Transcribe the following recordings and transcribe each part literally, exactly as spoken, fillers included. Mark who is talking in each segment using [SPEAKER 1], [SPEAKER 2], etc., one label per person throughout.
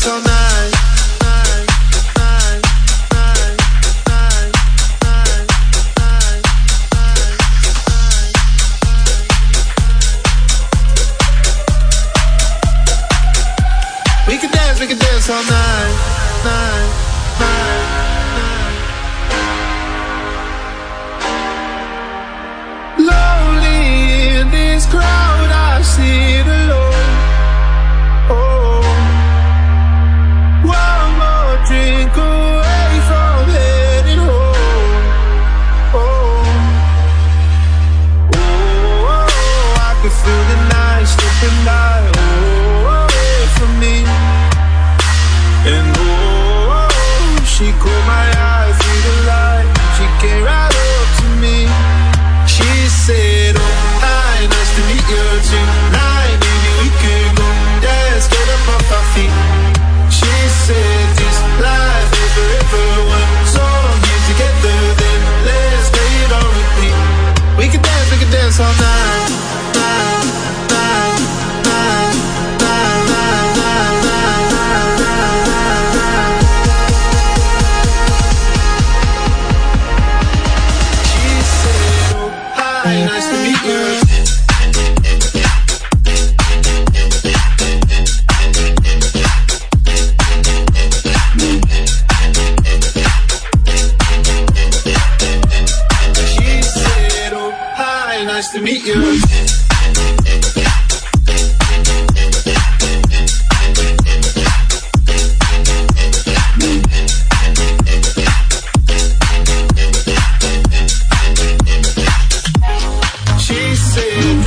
[SPEAKER 1] all night. Night, night, night, night, night, night, night, night. We can dance, we can dance all night. Night, night, night. Lonely in this crowd, I sit alone. Oh, one more drink away from heading home. Oh, oh, oh, I can feel the night slipping by. Oh, away from me. And oh, she caught my eye through the light. She came right up to me. She said, oh, hi, nice to meet you tonight. Maybe we could go dance, get up off our feet. She said, this life is forever. One song here together, then let's play it on repeat. We can dance, we can dance all night. Night, night, night, night, night, night, night, night, night. She said, oh, hi, nice to meet you. Nice to meet you. She said,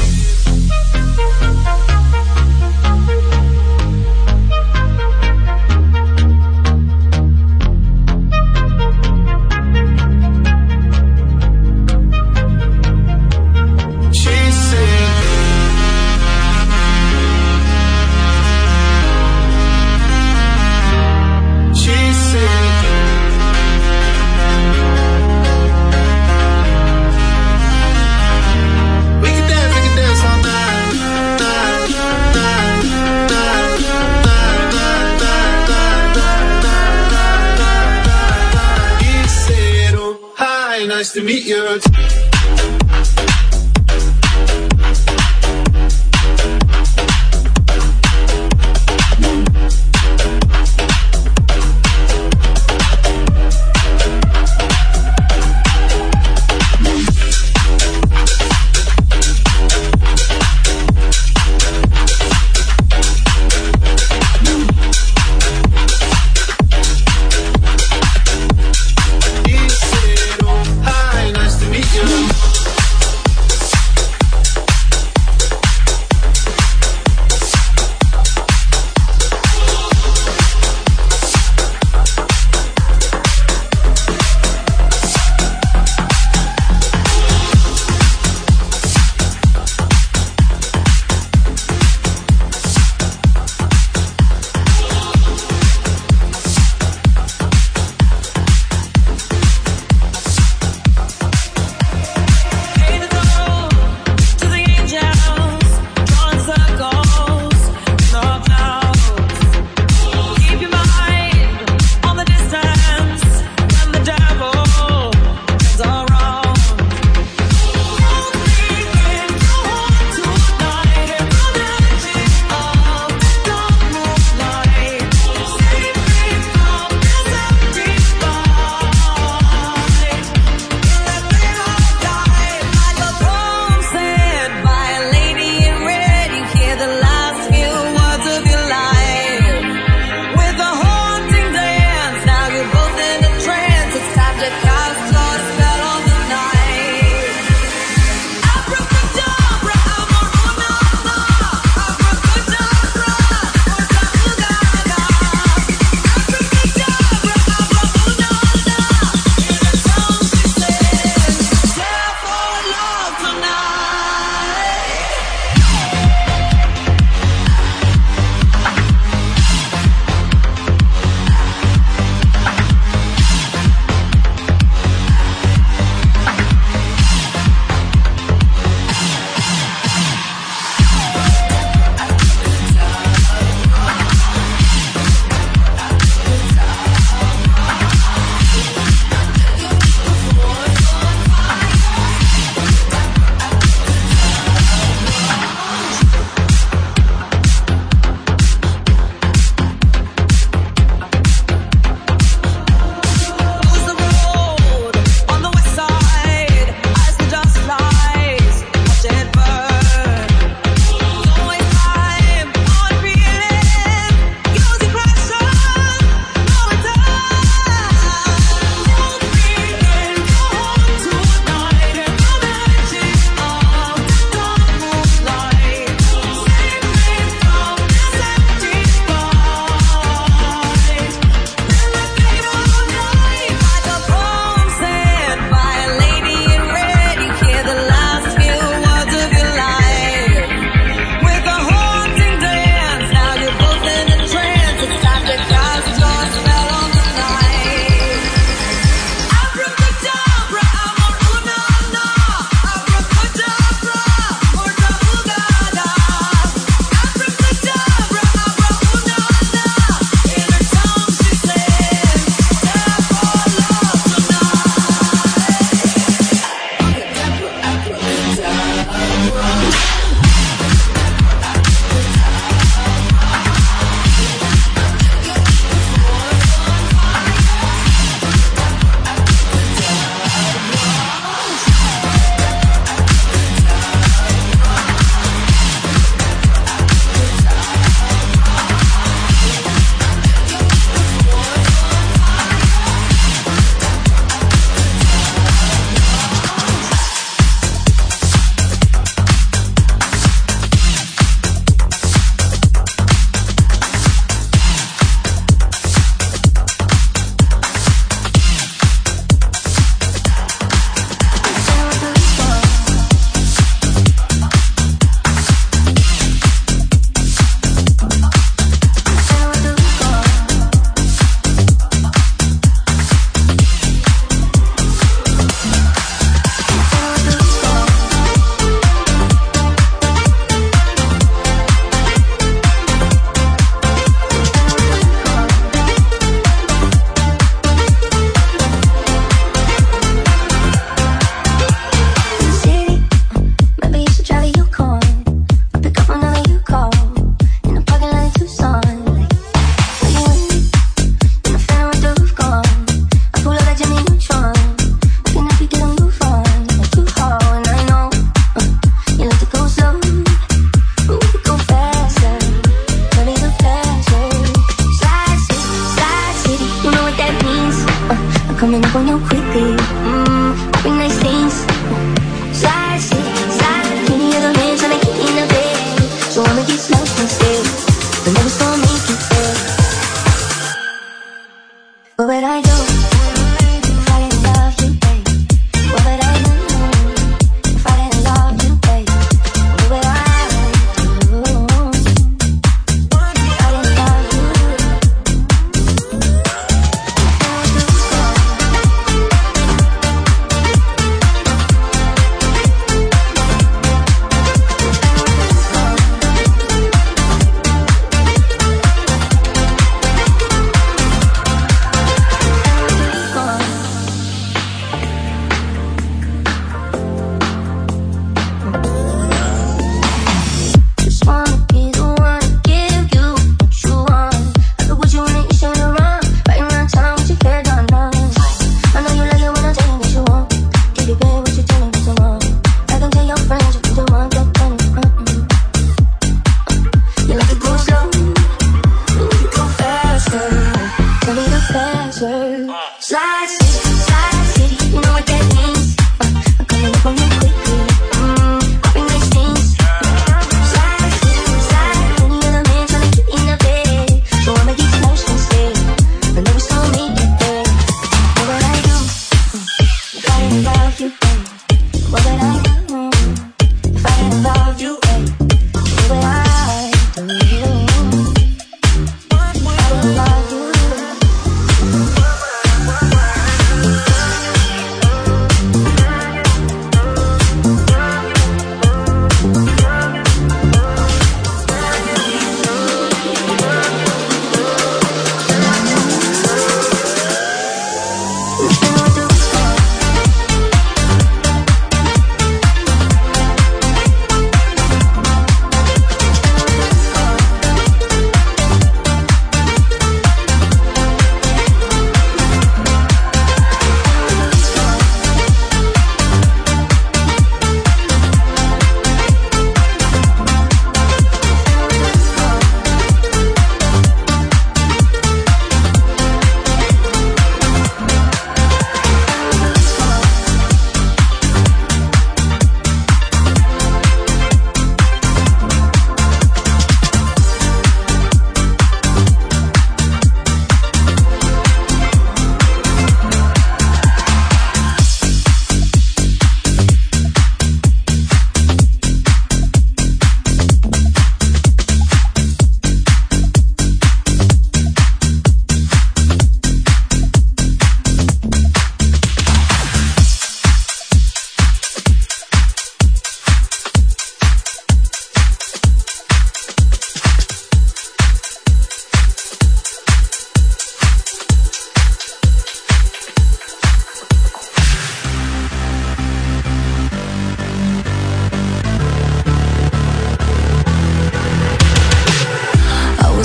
[SPEAKER 1] nice to meet you. You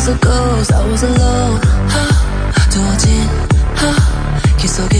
[SPEAKER 2] was a ghost, I was alone. 두어진 길 속에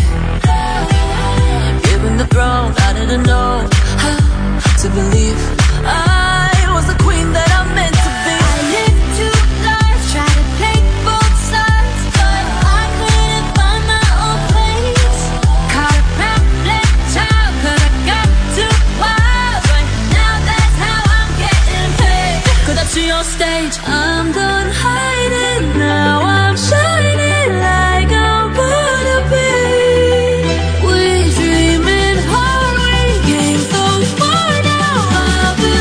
[SPEAKER 2] given the throne, I didn't know how to believe I was the queen that I'm meant to be. I lived two lives, tried to play both sides, but I couldn't find my own place. Caught a pamphlet child, but I got too wild. Right now that's how I'm getting paid. Cause up to your stage, I'm done hiding, now I'm shining like I'm born to be. We dreaming hard, we came so far, now I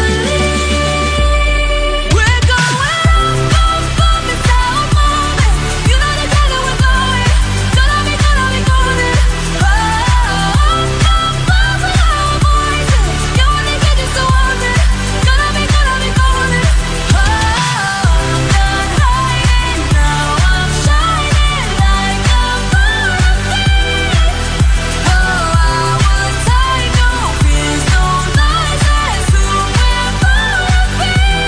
[SPEAKER 2] believe we're going up, up, up, it's our moment. You know the time that we're going, gonna be, gonna be golden. Oh, up, up, up with our voices. You only get just to want it, gonna be, gonna be golden. Oh, I'm done hiding, now I'm shining like I'm born to be. Oh, I would take no fears, no lies, that's who we're born to be.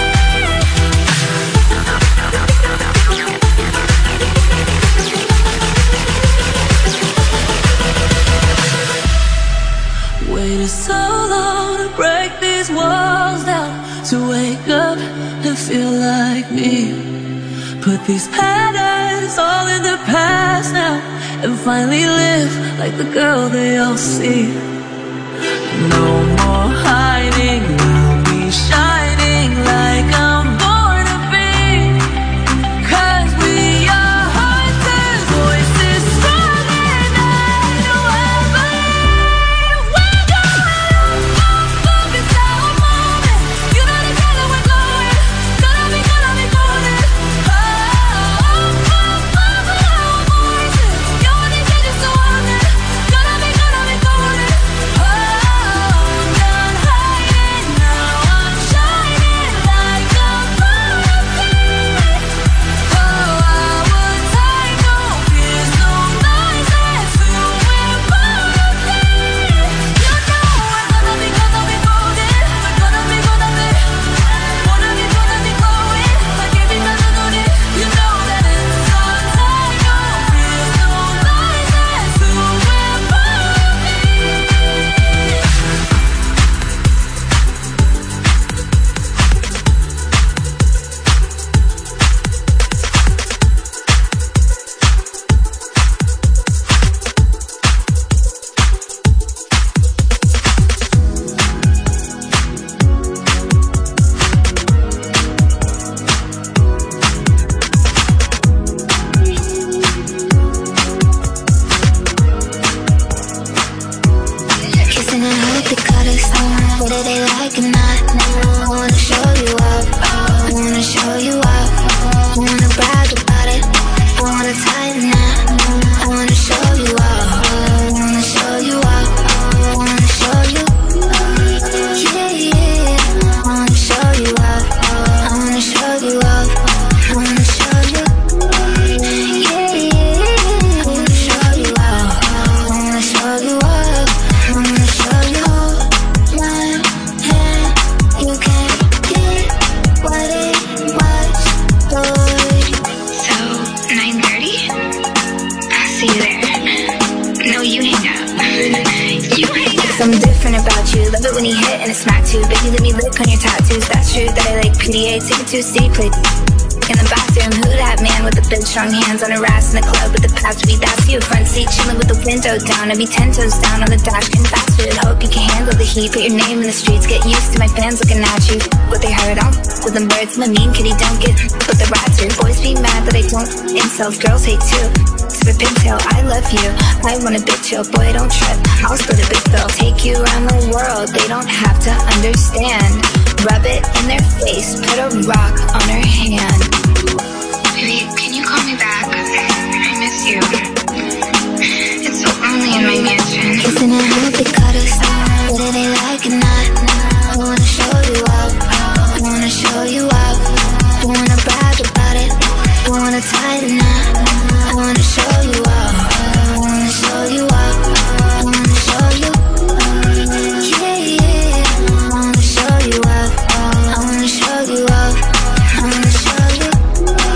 [SPEAKER 2] Waited so long to break these walls down, to wake up and feel like me. Put these patterns all in the past now, and finally live like the girl they all see. No more hiding, I'll be shining like I'm born to be. Cause we are hunters, voices strong and I know I believe we're going up, up, it's our moment. You know the time that we're going, gonna be, gonna be golden. Oh, up, up, up with our voices. You only get just to want it, gonna be, gonna be golden. Oh, I'm done hiding, now I'm shining like I'm born to be. Oh, I would take no fears, no lies, that's who we're born to be. You know we're gonna be, gonna be golden. We're gonna be, gonna be, wanna be, gonna be going like every melody. You know that it's our time, no fears, no lies, that's who we're born to be. Kissing and hope they cut us. Whether they like or not, I wanna show you up. I wanna show you up. I wanna brag about it. I wanna tighten up. I wanna show you up. I wanna show you up. I wanna show you. Yeah, yeah. I wanna show you up. I wanna show you up. I wanna show you. Yeah, yeah. I wanna show you up. I wanna show you up. I wanna show you. One hand, you can't get what it was, boy.
[SPEAKER 3] So, nine thirty? I'll see you there. No, you hang up. You hang up.
[SPEAKER 2] Something different about you. Love it when you hit and it smack too. Baby, let me lick on your tattoos. That's true that I like P D A. Take it to a city, play in the bathroom. Who that man with the big strong hands on her ass in the club with the past to be? That's you. Front seat chilling with the window down. I'd be ten toes down on the dash, getting fast food. Hope you can handle the heat. Put your name in the streets. Get used to my fans looking at you. What they heard on with them birds. I'm a mean kitty, don't get with the rats here. Boys be mad that I don't. Incels, girls hate too. Sip a pigtail, I love you. I want a big chill, boy, don't trip. I'll split a big bill. Take you around the world. They don't have to understand. Rub it in their face. Put a rock on her hand.
[SPEAKER 3] Baby, can you call me back? I miss you. It's so lonely in my mansion.
[SPEAKER 2] Kissing and hope they cut us. Whether they like or not, I wanna show you up. I wanna show you up. I wanna brag about it. I wanna tighten up. I wanna show you up. I wanna show you up. I wanna show you. Yeah, yeah. I wanna show you up. I wanna show you up. I wanna show you.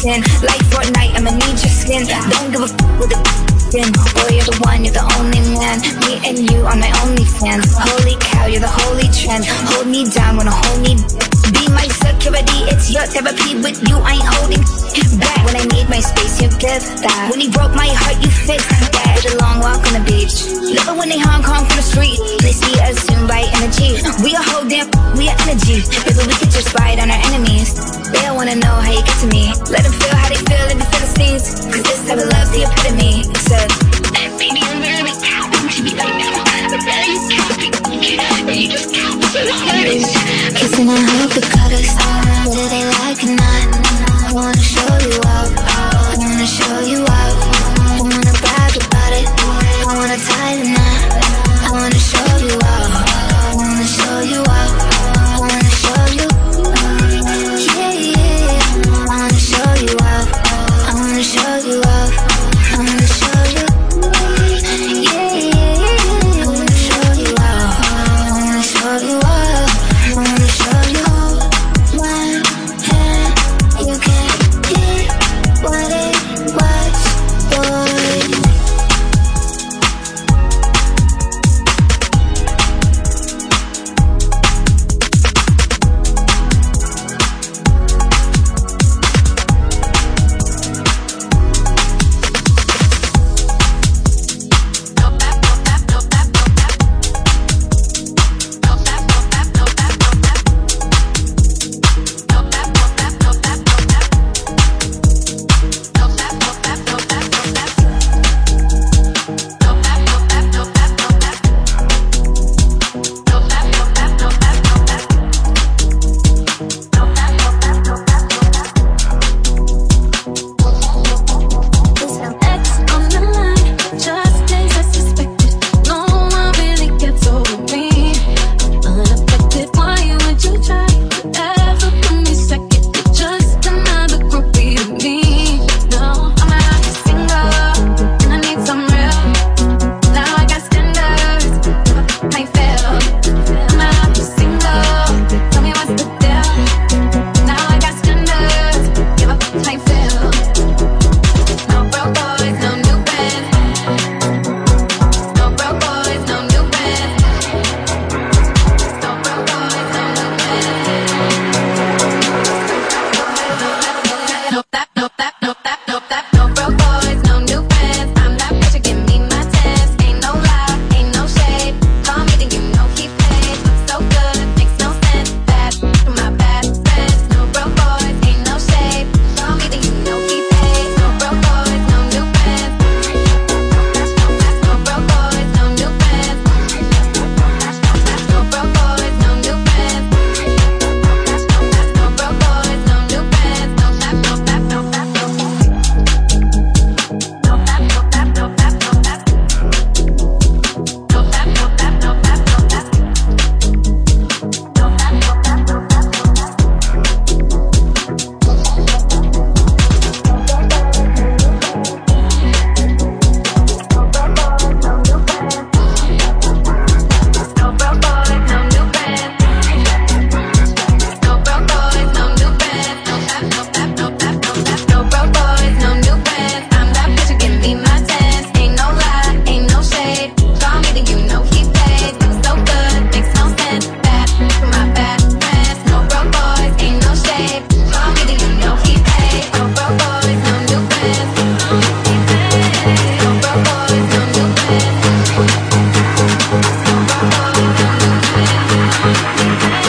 [SPEAKER 3] sin. Like Fortnite, I'ma need your skin. Don't give a f with the skin. Boy, you're the one, you're the only man. Me and you are my only fans. Holy cow, you're the holy trend. Hold me down, wanna hold me. Be my security, it's your therapy. With you, I ain't holding back. When I need my space, you give that. When he broke my heart, you fixed that. Did a long walk on the beach. Love it when they Hong Kong from the street. They see us soon by energy. We a whole damn, we are energy. Baby, we could just ride on our enemies. They don't wanna know how you get to me. Let them feel how they feel in the Philistines. Cause this type of love's the epitome. Except, baby, I'm really counting to me right now. I'm really counting. You just count for the hardest. Kissing and hope the cutters. Whether they like or not. I wanna show you out. I wanna show you out. I wanna brag about it. I wanna tie the knot. I wanna show you out. I wanna show you out. I wanna show you. Yeah, yeah. I wanna show you out. I wanna show you out. I wanna show you. Yeah, yeah. I wanna show you out. I wanna show you out. I wanna show you. One hand, you can't hear what it was, boy.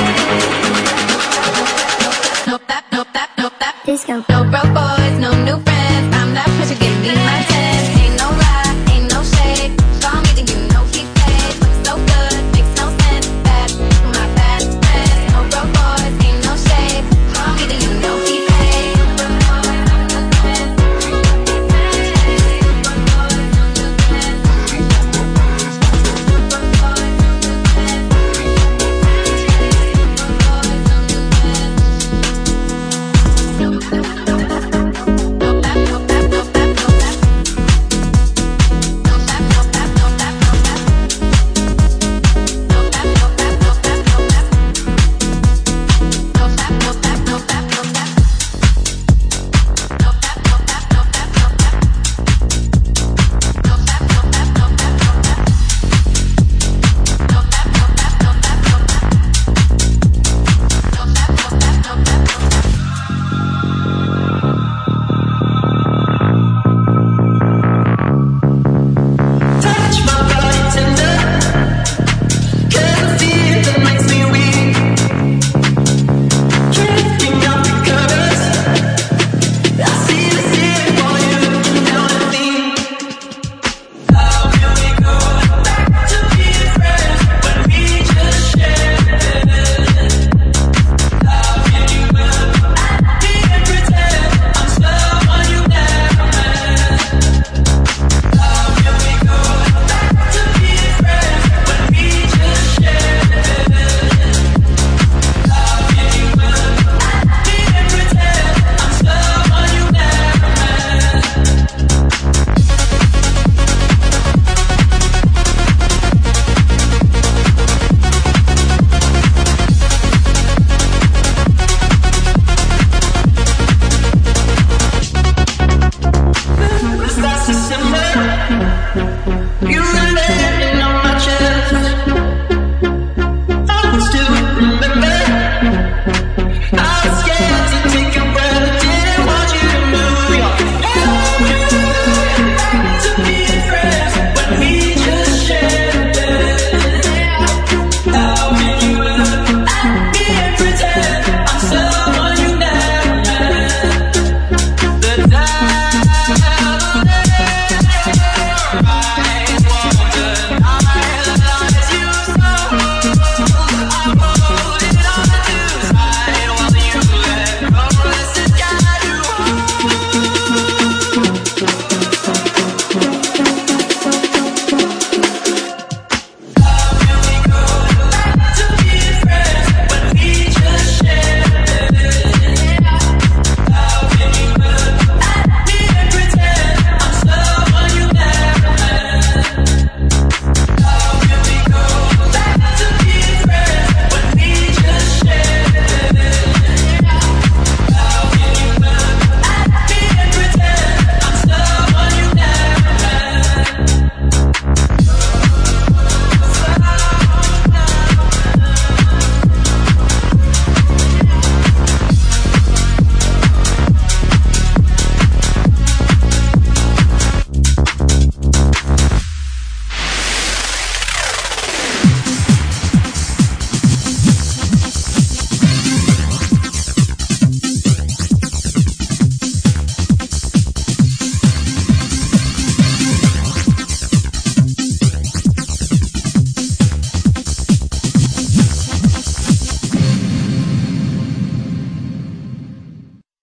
[SPEAKER 3] Disco. No broke boys, no new friends.